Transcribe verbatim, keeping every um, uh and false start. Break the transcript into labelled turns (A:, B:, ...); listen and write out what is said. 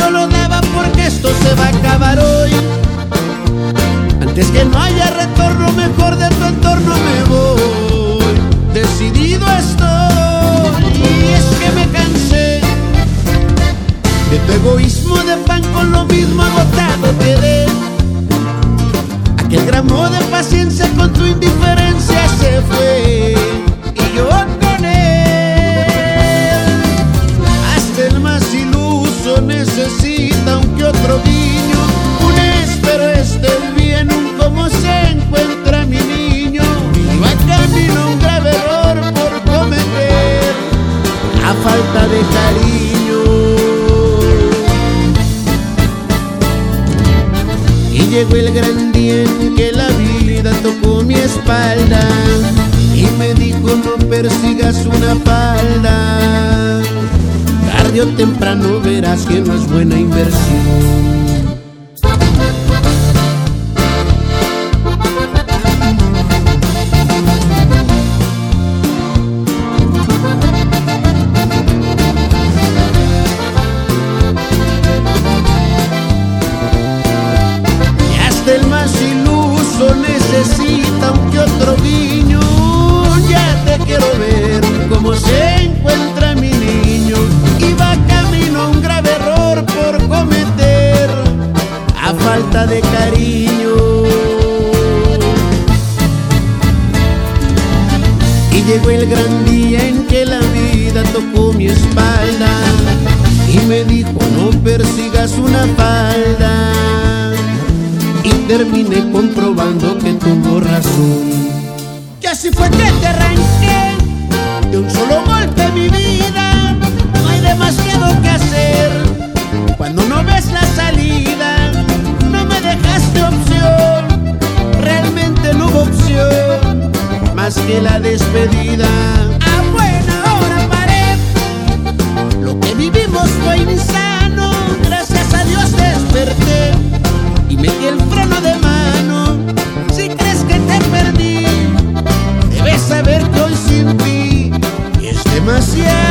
A: mucho lo daba porque esto se va a acabar hoy. Antes que no haya retorno, mejor de tu entorno me voy. Decidido estoy, y es que me cansé de tu egoísmo de pan, con lo mismo agotado quedé. Aquel gramo de paciencia con tu indiferencia se fue, y yo con él. Hasta el más iluso necesita un que otro guiño, un espero esté bien, un cómo se encuentra mi niño. Iba camino a un grave error por cometer, a falta de cariño. Y llegó el gran día en que la vida tocó mi espalda y me dijo: no persigas una falda, tarde o temprano verás que no es buena inversión. El más iluso necesita un que otro guiño. Ya te quiero ver cómo se encuentra mi niño. Iba camino a un grave error por cometer, a falta de cariño. Y llegó el gran día en que la vida tocó mi espalda y me dijo: no persigas una falda. Y terminé comprobando que tuvo razón. Que así fue que te arranqué de un solo golpe mi vida. No hay demasiado que hacer cuando no ves la salida. No me dejaste opción, realmente no hubo opción más que la despedida. A buena hora paré, lo que vivimos fue insano. Gracias a Dios desperté y metí el freno de mano. Si crees que te perdí, debes saber que hoy sin ti es demasiado.